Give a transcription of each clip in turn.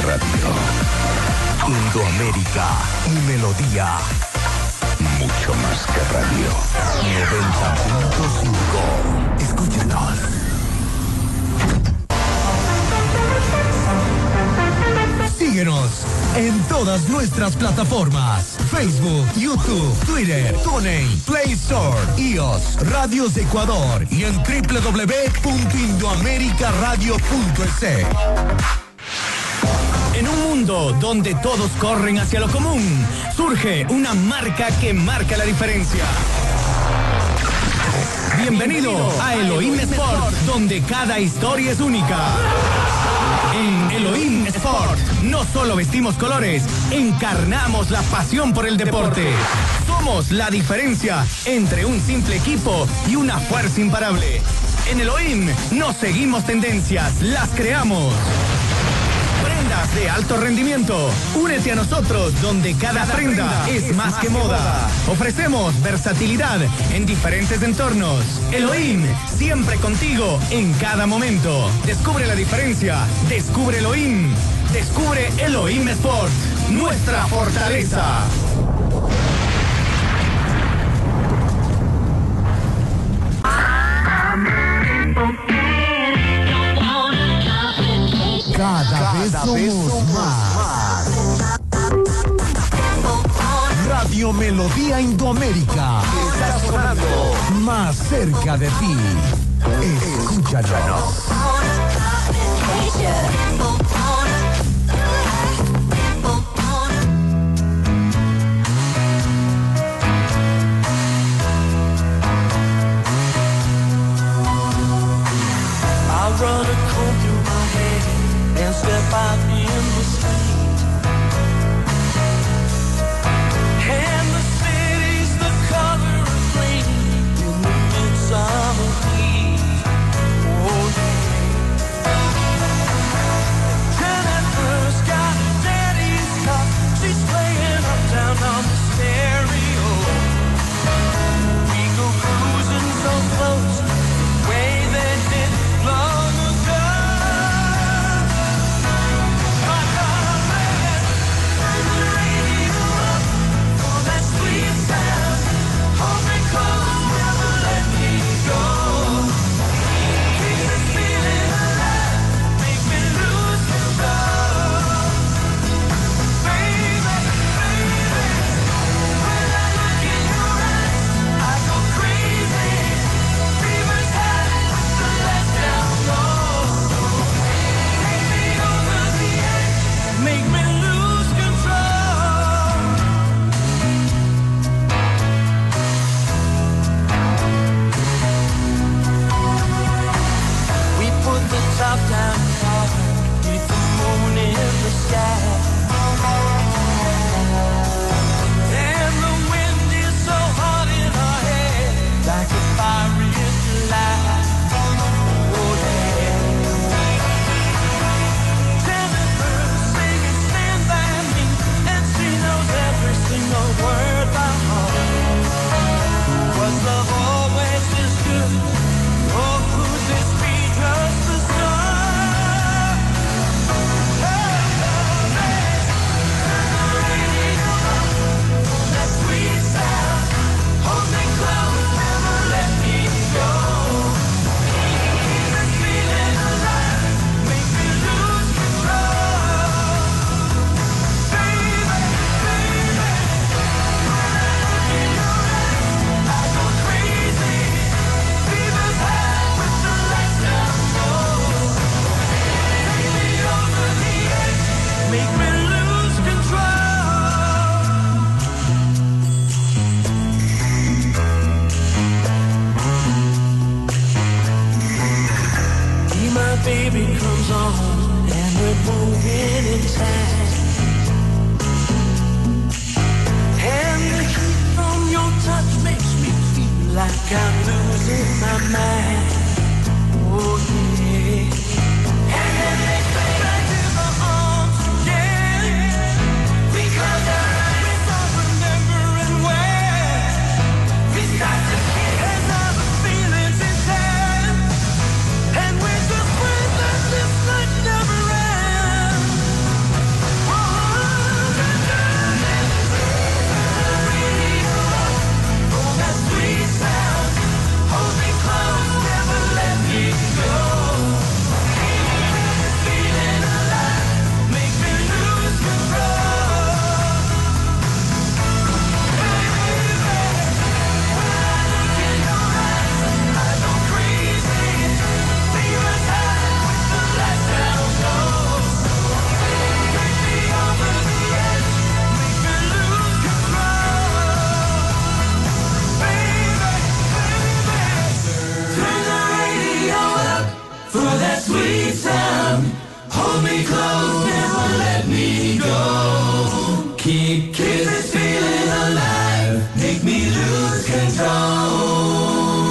radio. Indoamérica y Melodía. Mucho más que radio. 90.5. Escúchanos. Síguenos en todas nuestras plataformas: Facebook, YouTube, Twitter, TuneIn, Play Store, iOS, Radios Ecuador y en www.indoamericaradio.es. En un mundo donde todos corren hacia lo común, surge una marca que marca la diferencia. Bienvenido a Elohim Sport, donde cada historia es única. En Elohim Sport no solo vestimos colores, encarnamos la pasión por el deporte. Somos la diferencia entre un simple equipo y una fuerza imparable. En Elohim no seguimos tendencias, las creamos. Prendas de alto rendimiento. Únete a nosotros, donde cada prenda es más que moda. Ofrecemos versatilidad en diferentes entornos. Elohim, siempre contigo en cada momento. Descubre la diferencia. Descubre Elohim. Descubre Elohim Sport, nuestra fortaleza. Cada vez somos más. Radio Melodía Indoamérica está sonando más cerca de ti. Escúchanos. I'll run a comb through my hair and step out in the street. And the city's the color of green in the midsummer heat. Oh yeah. Jennifer's got daddy's car. She's playing uptown on the stereo. We go cruising so close, the way they did long ago. Top down car with the moon in the sky, and the wind is so hot in our head, like a fire in July. Oh yeah. Jennifer's singing "Stand by Me," and she knows every single word by heart. Was love always this good? Oh, who's this beat us the sun? Baby comes on and we're moving in time, and the heat from your touch makes me feel like I'm losing my mind. Oh yeah. And then they play back to the arms again, because our eyes are remembering where we start to get another feelings inside, and we're just this night never ends. me close, never let me go. Keep this feeling alive, make me lose control.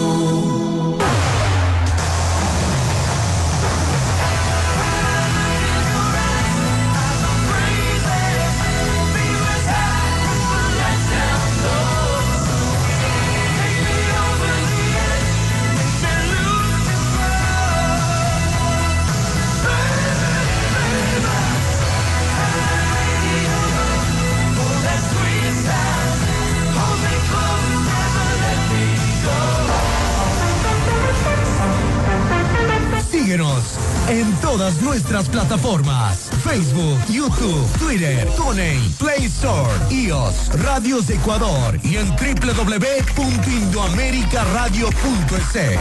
Síguenos en todas nuestras plataformas: Facebook, YouTube, Twitter, TuneIn, Play Store, iOS, Radios de Ecuador y en www.indoamericaradio.es.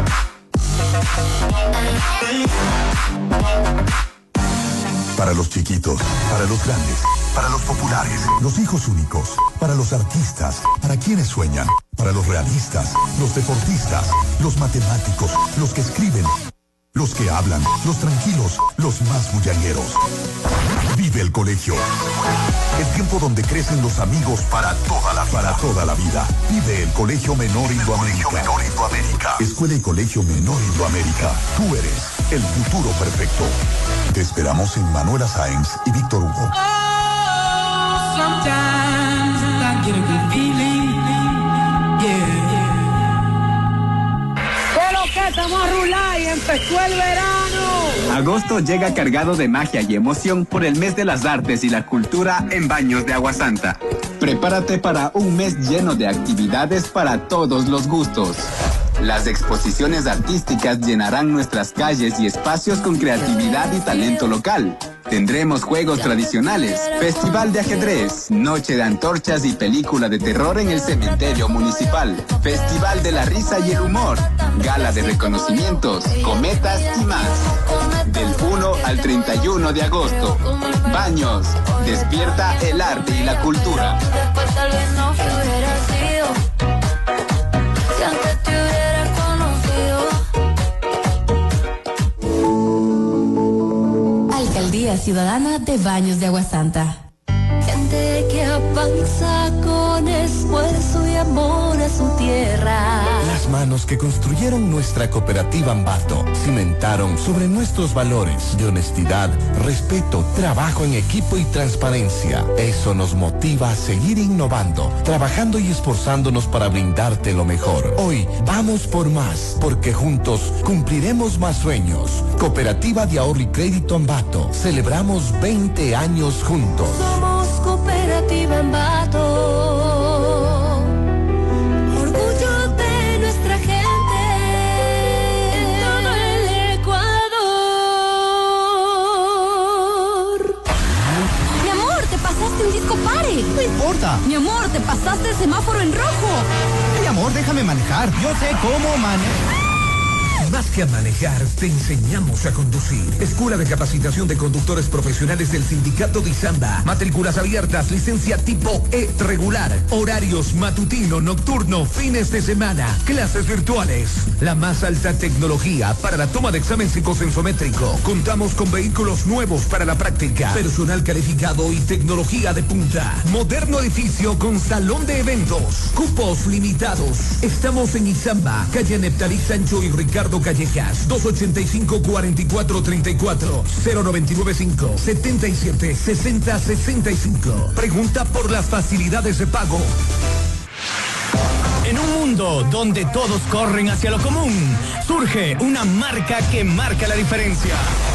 Para los chiquitos, para los grandes, para los populares, los hijos únicos, para los artistas, para quienes sueñan, para los realistas, los deportistas, los matemáticos, los que escriben, los que hablan, los tranquilos, los más bullangueros. Vive el colegio. El tiempo donde crecen los amigos para toda la vida. Vive el Colegio Menor Indoamérica. Escuela y Colegio Menor Indoamérica. Tú eres el futuro perfecto. Te esperamos en Manuela Sáenz y Víctor Hugo. Oh, sometimes I get a good feeling. Yeah. Pero que estamos a rular y empezó el verano. Agosto llega cargado de magia y emoción por el mes de las artes y la cultura en Baños de Agua Santa. Prepárate para un mes lleno de actividades para todos los gustos. Las exposiciones artísticas llenarán nuestras calles y espacios con creatividad y talento local. Tendremos juegos tradicionales, festival de ajedrez, noche de antorchas y película de terror en el cementerio municipal, festival de la risa y el humor, gala de reconocimientos, cometas y más. Del 1 al 31 de agosto. Baños, despierta el arte y la cultura. Después tal vez no hubiera sido. Si antes te hubiera conocido. Alcaldía Ciudadana de Baños de Agua Santa. Gente que avanza con esfuerzo y amor a su tierra. Las manos que construyeron nuestra cooperativa Ambato cimentaron sobre nuestros valores de honestidad, respeto, trabajo en equipo y transparencia. Eso nos motiva a seguir innovando, trabajando y esforzándonos para brindarte lo mejor. Hoy vamos por más, porque juntos cumpliremos más sueños. Cooperativa de Ahorro y Crédito Ambato. Celebramos 20 años juntos. Somos Cooperativa Ambato. Orgullo de nuestra gente en todo el Ecuador. Mi amor, te pasaste un disco pare. No importa. Mi amor, te pasaste el semáforo en rojo. Mi amor, déjame manejar. Yo sé cómo manejar. Más que a manejar, te enseñamos a conducir. Escuela de Capacitación de Conductores Profesionales del Sindicato de Izamba. Matrículas abiertas, licencia tipo E regular. Horarios matutino, nocturno, fines de semana. Clases virtuales. La más alta tecnología para la toma de examen psicosensométrico. Contamos con vehículos nuevos para la práctica. Personal calificado y tecnología de punta. Moderno edificio con salón de eventos. Cupos limitados. Estamos en Izamba, calle Neptalí Sancho y Ricardo Callejas, 285-4434, 0995-776065. Pregunta por las facilidades de pago. En un mundo donde todos corren hacia lo común, surge una marca que marca la diferencia.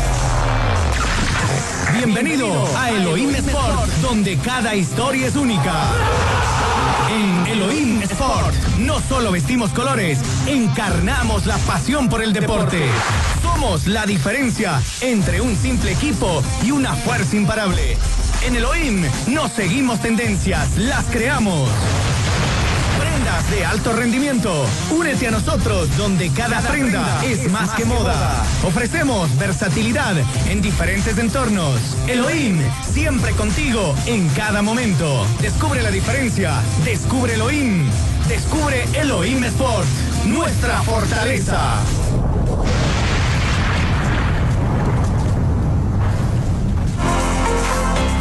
Bienvenido a Elohim Sport, donde cada historia es única. En Elohim Sport no solo vestimos colores, encarnamos la pasión por el deporte. Somos la diferencia entre un simple equipo y una fuerza imparable. En Elohim no seguimos tendencias, las creamos. Prendas de alto rendimiento. Únete a nosotros donde cada prenda es más que moda. Ofrecemos versatilidad en diferentes entornos. Elohim, siempre contigo en cada momento. Descubre la diferencia. Descubre Elohim. Descubre Elohim Sport, nuestra fortaleza.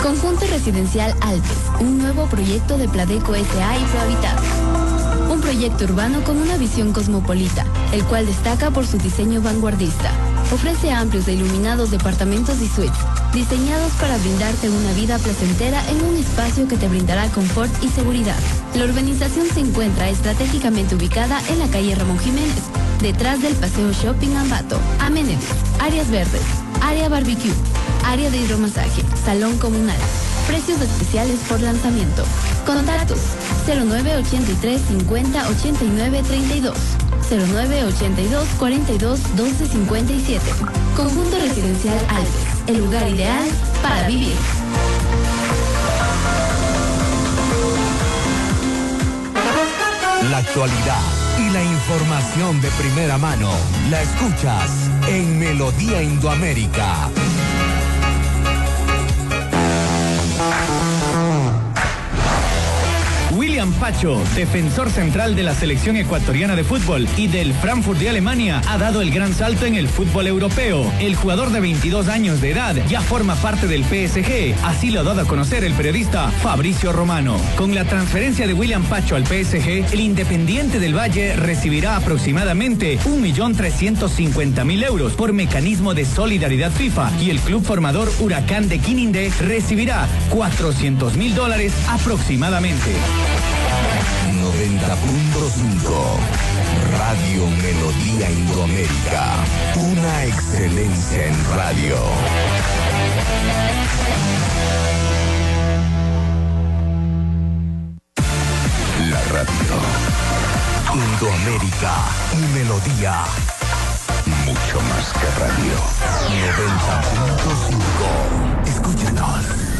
Conjunto Residencial Alpes, un nuevo proyecto de Pladeco S.A. y Prohabitat. Un proyecto urbano con una visión cosmopolita, el cual destaca por su diseño vanguardista. Ofrece amplios e iluminados departamentos y suites, diseñados para brindarte una vida placentera en un espacio que te brindará confort y seguridad. La urbanización se encuentra estratégicamente ubicada en la calle Ramón Jiménez, detrás del Paseo Shopping Ambato. Amenities, áreas verdes, área barbecue, área de hidromasaje, salón comunal. Precios especiales por lanzamiento. Contactos 0983 50 89 32, 0982 42 12 57. Conjunto Residencial Alpes, el lugar ideal para vivir. La actualidad y la información de primera mano la escuchas en Melodía Indoamérica. William Pacho, defensor central de la selección ecuatoriana de fútbol y del Frankfurt de Alemania, ha dado el gran salto en el fútbol europeo. El jugador de 22 años de edad ya forma parte del PSG, así lo ha dado a conocer el periodista Fabricio Romano. Con la transferencia de William Pacho al PSG, el Independiente del Valle recibirá aproximadamente 1.350.000 euros por mecanismo de solidaridad FIFA y el club formador Huracán de Quinindé recibirá $400.000 aproximadamente. 90.5 Radio Melodía Indoamérica. Una excelencia en radio. La radio Indoamérica y Melodía. Mucho más que radio. 90.5. Escúchanos.